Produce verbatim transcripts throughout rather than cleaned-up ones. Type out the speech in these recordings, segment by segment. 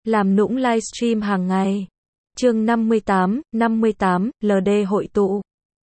làm nũng livestream hàng ngày. Chương năm mươi tám, năm mươi tám, lờ đê hội tụ.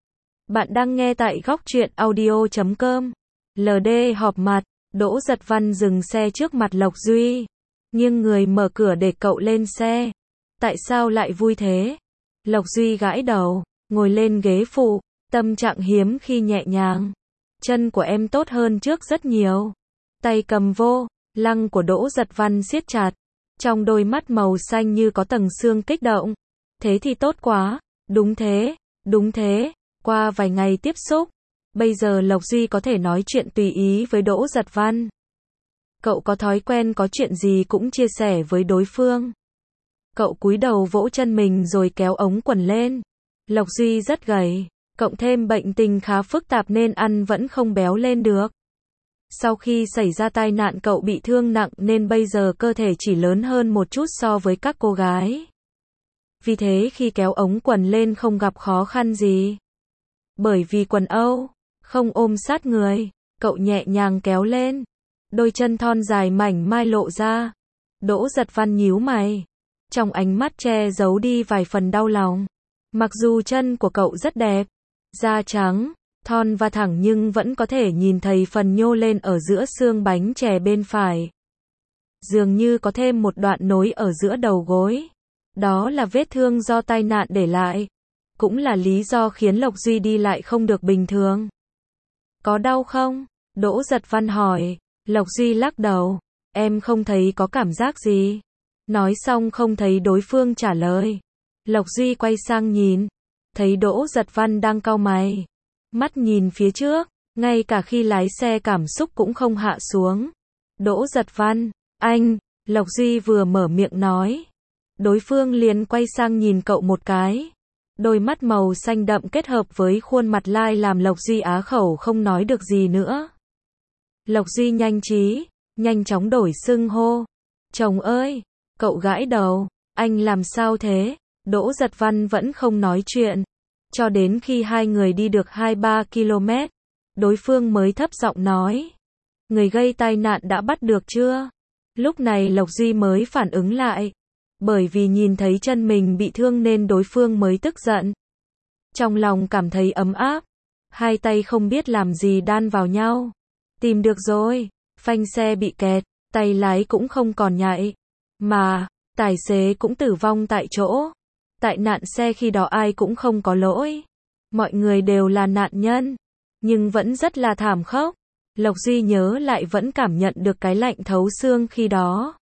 Bạn đang nghe tại góc truyện audio chấm com. lờ đê họp mặt, Đỗ Giật Văn dừng xe trước mặt Lộc Duy, nghiêng người mở cửa để cậu lên xe. Tại sao lại vui thế? Lộc Duy gãi đầu, ngồi lên ghế phụ, tâm trạng hiếm khi nhẹ nhàng. Chân của em tốt hơn trước rất nhiều. Tay cầm vô lăng của Đỗ Giật Văn siết chặt, trong đôi mắt màu xanh như có tầng sương kích động. Thế thì tốt quá, đúng thế, đúng thế. Qua vài ngày tiếp xúc, bây giờ Lộc Duy có thể nói chuyện tùy ý với Đỗ Giật Văn. Cậu có thói quen có chuyện gì cũng chia sẻ với đối phương. Cậu cúi đầu vỗ chân mình rồi kéo ống quần lên. Lộc Duy rất gầy, cộng thêm bệnh tình khá phức tạp nên ăn vẫn không béo lên được. Sau khi xảy ra tai nạn cậu bị thương nặng nên bây giờ cơ thể chỉ lớn hơn một chút so với các cô gái. Vì thế khi kéo ống quần lên không gặp khó khăn gì. Bởi vì quần âu không ôm sát người, cậu nhẹ nhàng kéo lên. Đôi chân thon dài mảnh mai lộ ra. Đỗ Giật Văn nhíu mày, trong ánh mắt che giấu đi vài phần đau lòng. Mặc dù chân của cậu rất đẹp, da trắng, thon và thẳng nhưng vẫn có thể nhìn thấy phần nhô lên ở giữa xương bánh chè bên phải. Dường như có thêm một đoạn nối ở giữa đầu gối. Đó là vết thương do tai nạn để lại. Cũng là lý do khiến Lộc Duy đi lại không được bình thường. Có đau không? Đỗ Giật Văn hỏi. Lộc Duy lắc đầu. Em không thấy có cảm giác gì. Nói xong không thấy đối phương trả lời. Lộc Duy quay sang nhìn. Thấy Đỗ Giật Văn đang cau mày. Mắt nhìn phía trước. Ngay cả khi lái xe cảm xúc cũng không hạ xuống. Đỗ Giật Văn, anh. Lộc Duy vừa mở miệng nói. Đối phương liền quay sang nhìn cậu một cái. Đôi mắt màu xanh đậm kết hợp với khuôn mặt lai làm Lộc Duy á khẩu không nói được gì nữa. Lộc Duy nhanh trí, nhanh chóng đổi xưng hô. Chồng ơi, cậu gãi đầu, anh làm sao thế? Đỗ Giật Văn vẫn không nói chuyện. Cho đến khi hai người đi được hai ba ki lô mét, đối phương mới thấp giọng nói. Người gây tai nạn đã bắt được chưa? Lúc này Lộc Duy mới phản ứng lại. Bởi vì nhìn thấy chân mình bị thương nên đối phương mới tức giận. Trong lòng cảm thấy ấm áp. Hai tay không biết làm gì đan vào nhau. Tìm được rồi. Phanh xe bị kẹt. Tay lái cũng không còn nhạy. Mà, tài xế cũng tử vong tại chỗ. Tại nạn xe khi đó ai cũng không có lỗi. Mọi người đều là nạn nhân. Nhưng vẫn rất là thảm khốc. Lộc Duy nhớ lại vẫn cảm nhận được cái lạnh thấu xương khi đó.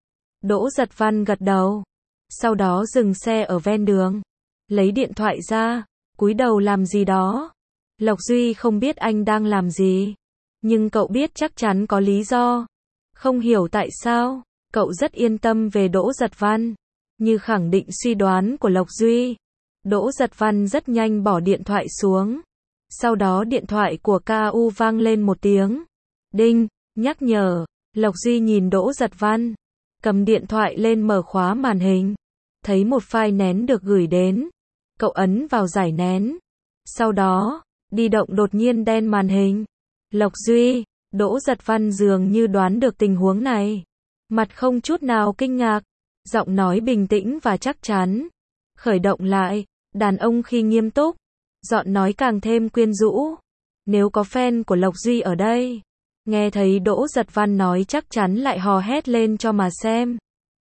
Đỗ Giật Văn gật đầu. Sau đó dừng xe ở ven đường. Lấy điện thoại ra. Cúi đầu làm gì đó. Lộc Duy không biết anh đang làm gì. Nhưng cậu biết chắc chắn có lý do. Không hiểu tại sao. Cậu rất yên tâm về Đỗ Giật Văn. Như khẳng định suy đoán của Lộc Duy. Đỗ Giật Văn rất nhanh bỏ điện thoại xuống. Sau đó điện thoại của ca u vang lên một tiếng. Đinh, nhắc nhở. Lộc Duy nhìn Đỗ Giật Văn. Cầm điện thoại lên mở khóa màn hình. Thấy một file nén được gửi đến. Cậu ấn vào giải nén. Sau đó, đi động đột nhiên đen màn hình. Lộc Duy, Đỗ Giật Văn dường như đoán được tình huống này. Mặt không chút nào kinh ngạc. Giọng nói bình tĩnh và chắc chắn. Khởi động lại. Đàn ông khi nghiêm túc. Giọng nói càng thêm quyến rũ. Nếu có fan của Lộc Duy ở đây. Nghe thấy Đỗ Giật Văn nói chắc chắn lại hò hét lên cho mà xem.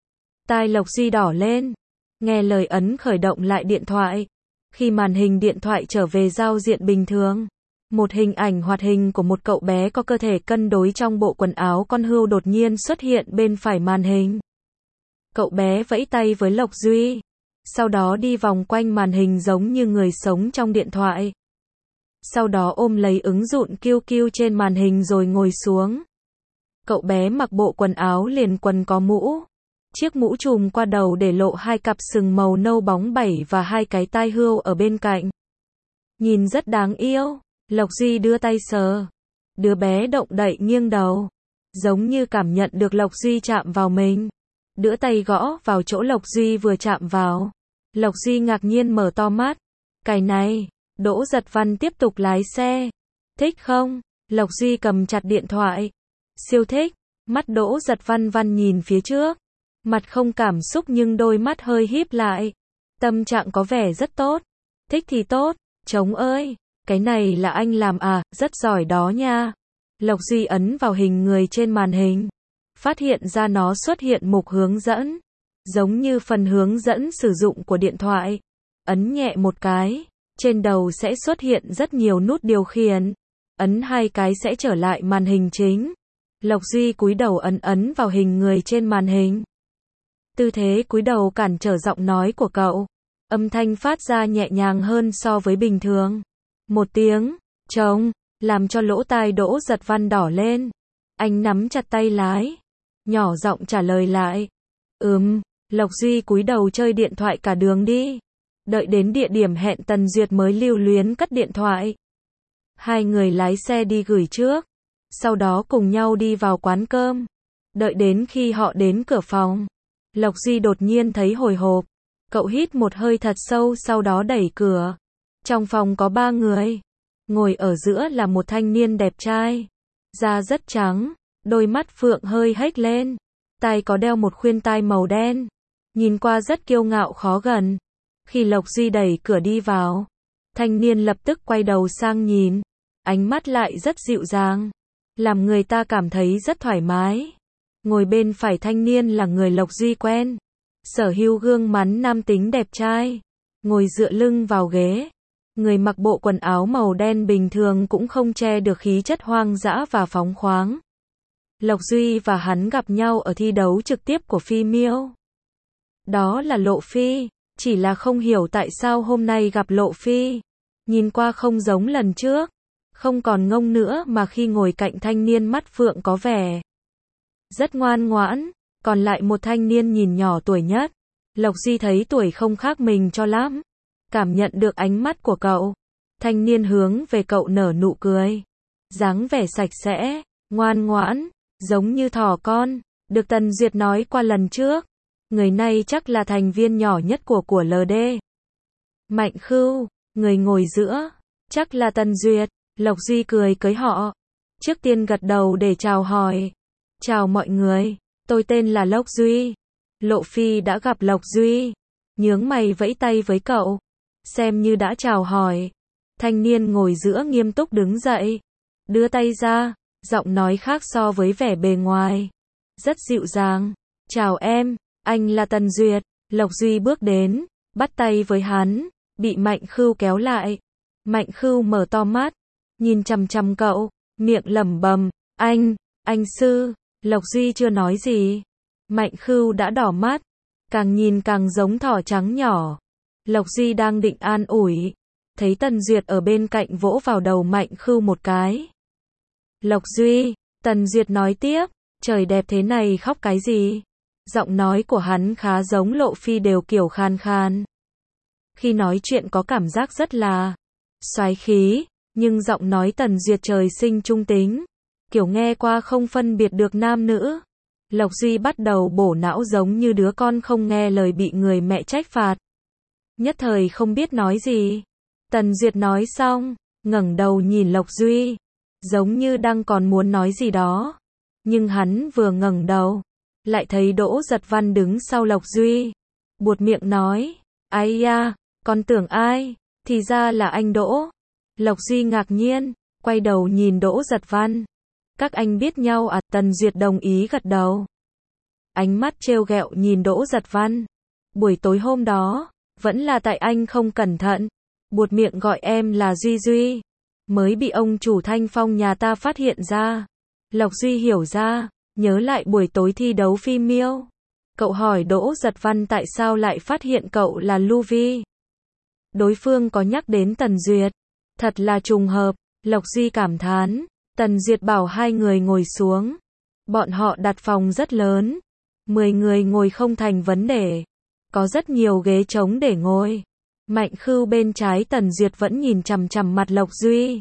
Tai Lộc Duy đỏ lên. Nghe lời ấn khởi động lại điện thoại. Khi màn hình điện thoại trở về giao diện bình thường. Một hình ảnh hoạt hình của một cậu bé có cơ thể cân đối trong bộ quần áo con hươu đột nhiên xuất hiện bên phải màn hình. Cậu bé vẫy tay với Lộc Duy. Sau đó đi vòng quanh màn hình giống như người sống trong điện thoại. Sau đó ôm lấy ứng dụng kiu kiu trên màn hình rồi ngồi xuống. Cậu bé mặc bộ quần áo liền quần có mũ. Chiếc mũ trùm qua đầu để lộ hai cặp sừng màu nâu bóng bẩy và hai cái tai hươu ở bên cạnh. Nhìn rất đáng yêu. Lộc Duy đưa tay sờ. Đứa bé động đậy nghiêng đầu. Giống như cảm nhận được Lộc Duy chạm vào mình. Đưa tay gõ vào chỗ Lộc Duy vừa chạm vào. Lộc Duy ngạc nhiên mở to mắt. Cái này. Đỗ Giật Văn tiếp tục lái xe. Thích không? Lộc Duy cầm chặt điện thoại. Siêu thích. Mắt Đỗ Giật Văn Văn nhìn phía trước. Mặt không cảm xúc nhưng đôi mắt hơi híp lại. Tâm trạng có vẻ rất tốt. Thích thì tốt. Trống ơi, cái này là anh làm à, rất giỏi đó nha. Lộc Duy ấn vào hình người trên màn hình. Phát hiện ra nó xuất hiện mục hướng dẫn. Giống như phần hướng dẫn sử dụng của điện thoại. Ấn nhẹ một cái. Trên đầu sẽ xuất hiện rất nhiều nút điều khiển. Ấn hai cái sẽ trở lại màn hình chính. Lộc Duy cúi đầu ấn ấn vào hình người trên màn hình. Tư thế cúi đầu cản trở giọng nói của cậu. Âm thanh phát ra nhẹ nhàng hơn so với bình thường. Một tiếng, trống, làm cho lỗ tai Đỗ Giật Văn đỏ lên. Anh nắm chặt tay lái. Nhỏ giọng trả lời lại. Ừm, Lộc Duy cúi đầu chơi điện thoại cả đường đi. Đợi đến địa điểm hẹn Tần Duyệt mới lưu luyến cất điện thoại. Hai người lái xe đi gửi trước. Sau đó cùng nhau đi vào quán cơm. Đợi đến khi họ đến cửa phòng. Lộc Duy đột nhiên thấy hồi hộp. Cậu hít một hơi thật sâu sau đó đẩy cửa. Trong phòng có ba người. Ngồi ở giữa là một thanh niên đẹp trai. Da rất trắng, đôi mắt phượng hơi hếch lên. Tai có đeo một khuyên tai màu đen. Nhìn qua rất kiêu ngạo khó gần. Khi Lộc Duy đẩy cửa đi vào, thanh niên lập tức quay đầu sang nhìn. Ánh mắt lại rất dịu dàng. Làm người ta cảm thấy rất thoải mái. Ngồi bên phải thanh niên là người Lộc Duy quen. Sở hữu gương mặt nam tính đẹp trai. Ngồi dựa lưng vào ghế. Người mặc bộ quần áo màu đen bình thường cũng không che được khí chất hoang dã và phóng khoáng. Lộc Duy và hắn gặp nhau ở thi đấu trực tiếp của Phi Miêu. Đó là Lộ Phi. Chỉ là không hiểu tại sao hôm nay gặp Lộ Phi. Nhìn qua không giống lần trước. Không còn ngông nữa mà khi ngồi cạnh thanh niên mắt phượng có vẻ rất ngoan ngoãn. Còn lại một thanh niên nhìn nhỏ tuổi nhất. Lộc Duy thấy tuổi không khác mình cho lắm. Cảm nhận được ánh mắt của cậu. Thanh niên hướng về cậu nở nụ cười. Dáng vẻ sạch sẽ, ngoan ngoãn, giống như thỏ con. Được Tần Duyệt nói qua lần trước. Người này chắc là thành viên nhỏ nhất của của lờ đê. Mạnh Khưu, người ngồi giữa. Chắc là Tần Duyệt. Lộc Duy cười cưới họ. Trước tiên gật đầu để chào hỏi. Chào mọi người. Tôi tên là Lộc Duy. Lộ Phi đã gặp Lộc Duy. Nhướng mày vẫy tay với cậu. Xem như đã chào hỏi. Thanh niên ngồi giữa nghiêm túc đứng dậy. Đưa tay ra. Giọng nói khác so với vẻ bề ngoài. Rất dịu dàng. Chào em, anh là Tần Duyệt. Lộc Duy bước đến. Bắt tay với hắn. Bị Mạnh Khưu kéo lại. Mạnh Khưu mở to mắt. Nhìn chằm chằm cậu. Miệng lẩm bẩm. Anh, anh sư. Lộc Duy chưa nói gì. Mạnh Khưu đã đỏ mắt. Càng nhìn càng giống thỏ trắng nhỏ. Lộc Duy đang định an ủi. Thấy Tần Duyệt ở bên cạnh vỗ vào đầu Mạnh Khưu một cái. Lộc Duy, Tần Duyệt nói tiếp. Trời đẹp thế này khóc cái gì? Giọng nói của hắn khá giống Lộ Phi đều kiểu khan khan. Khi nói chuyện có cảm giác rất là xoáy khí. Nhưng giọng nói Tần Duyệt trời sinh trung tính. Kiểu nghe qua không phân biệt được nam nữ. Lộc Duy bắt đầu bổ não giống như đứa con không nghe lời bị người mẹ trách phạt. Nhất thời không biết nói gì. Tần Duyệt nói xong, ngẩng đầu nhìn Lộc Duy. Giống như đang còn muốn nói gì đó. Nhưng hắn vừa ngẩng đầu, lại thấy Đỗ Giật Văn đứng sau Lộc Duy. Buột miệng nói, ai da, con tưởng ai, thì ra là anh Đỗ. Lộc Duy ngạc nhiên, quay đầu nhìn Đỗ Giật Văn. Các anh biết nhau à? Tần Duyệt đồng ý gật đầu. Ánh mắt trêu ghẹo nhìn Đỗ Giật Văn. Buổi tối hôm đó, vẫn là tại anh không cẩn thận. Buột miệng gọi em là Duy Duy. Mới bị ông chủ Thanh Phong nhà ta phát hiện ra. Lộc Duy hiểu ra, nhớ lại buổi tối thi đấu Phi Miêu. Cậu hỏi Đỗ Giật Văn tại sao lại phát hiện cậu là Lưu Vi. Đối phương có nhắc đến Tần Duyệt. Thật là trùng hợp, Lộc Duy cảm thán. Tần Duyệt bảo hai người ngồi xuống. Bọn họ đặt phòng rất lớn. Mười người ngồi không thành vấn đề. Có rất nhiều ghế trống để ngồi. Mạnh Khưu bên trái Tần Duyệt vẫn nhìn chằm chằm mặt Lộc Duy.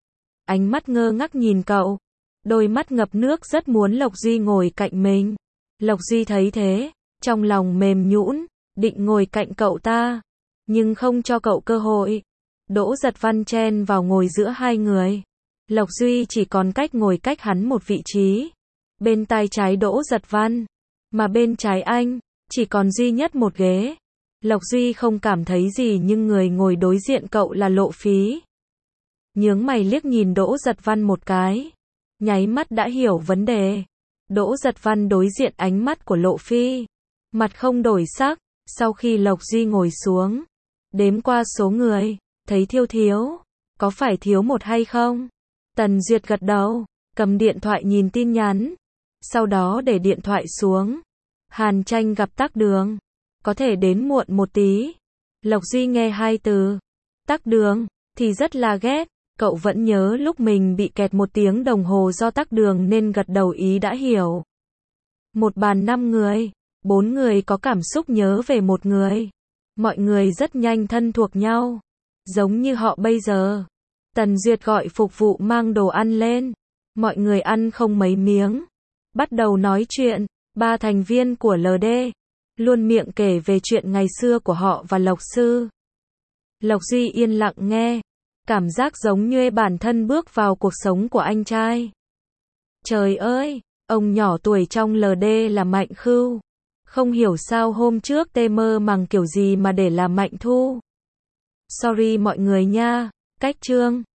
Ánh mắt ngơ ngác nhìn cậu. Đôi mắt ngập nước rất muốn Lộc Duy ngồi cạnh mình. Lộc Duy thấy thế, trong lòng mềm nhũn, định ngồi cạnh cậu ta. Nhưng không cho cậu cơ hội. Đỗ Giật Văn chen vào ngồi giữa hai người. Lộc Duy chỉ còn cách ngồi cách hắn một vị trí. Bên tay trái Đỗ Giật Văn. Mà bên trái anh, chỉ còn duy nhất một ghế. Lộc Duy không cảm thấy gì nhưng người ngồi đối diện cậu là Lộ Phí. Nhướng mày liếc nhìn Đỗ Giật Văn một cái. Nháy mắt đã hiểu vấn đề. Đỗ Giật Văn đối diện ánh mắt của Lộ Phi. Mặt không đổi sắc, sau khi Lộc Duy ngồi xuống. Đếm qua số người, thấy thiếu thiếu. Có phải thiếu một hay không? Tần Duyệt gật đầu, cầm điện thoại nhìn tin nhắn. Sau đó để điện thoại xuống. Hàn Tranh gặp Tắc Đường. Có thể đến muộn một tí. Lộc Duy nghe hai từ. Tắc Đường, thì rất là ghét. Cậu vẫn nhớ lúc mình bị kẹt một tiếng đồng hồ do tắc đường nên gật đầu ý đã hiểu. Một bàn năm người, bốn người có cảm xúc nhớ về một người. Mọi người rất nhanh thân thuộc nhau. Giống như họ bây giờ. Tần Duyệt gọi phục vụ mang đồ ăn lên. Mọi người ăn không mấy miếng. Bắt đầu nói chuyện, ba thành viên của lờ đê. Luôn miệng kể về chuyện ngày xưa của họ và Lộc Sư. Lộc Duy yên lặng nghe. Cảm giác giống như bản thân bước vào cuộc sống của anh trai. Trời ơi, ông nhỏ tuổi trong lờ đê là Mạnh Khưu. Không hiểu sao hôm trước tê mơ màng kiểu gì mà để làm Mạnh Thu. Sorry mọi người nha, cách chương.